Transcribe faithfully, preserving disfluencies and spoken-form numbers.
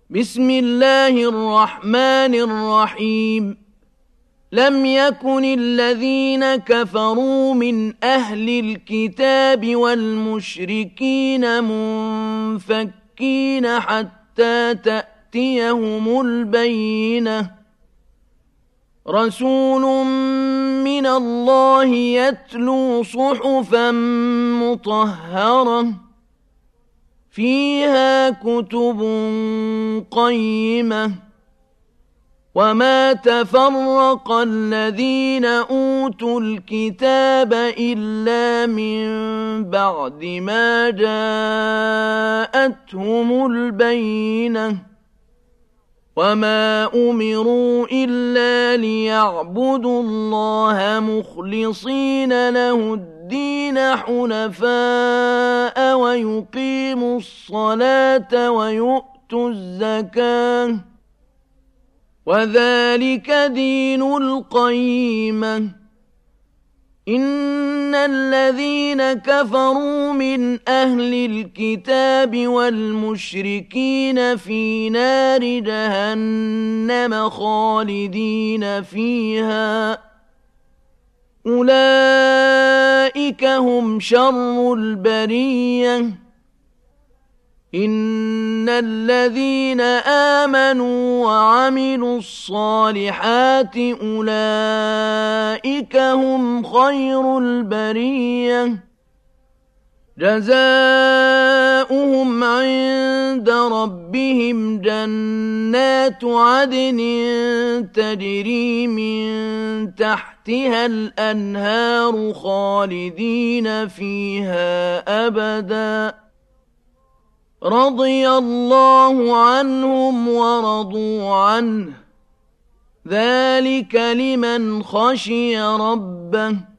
بسم الله الرحمن الرحيم لم يكن الذين كفروا من أهل الكتاب والمشركين منفكين حتى تأتيهم البينة رسول من الله يتلو صحفا مطهرة فيها كتب قيمة وما تفرق الذين أوتوا الكتاب إلا من بعد ما جاءتهم البينة وما أمروا إلا ليعبدوا الله مخلصين له الدين حنفاء ويقيموا الصلاة ويؤتوا الزكاة وذلك دين القيمة إن الذين كفروا من أهل الكتاب والمشركين في نار جهنم خالدين فيها أولئك هم شر البرية إن الذين آمنوا وعملوا الصالحات أولئك هم خير البرية جزاؤهم عند ربهم جنات عدن تجري من تحتها الأنهار خالدين فيها أبداً رضي الله عنهم ورضوا عنه ذلك لمن خشي ربه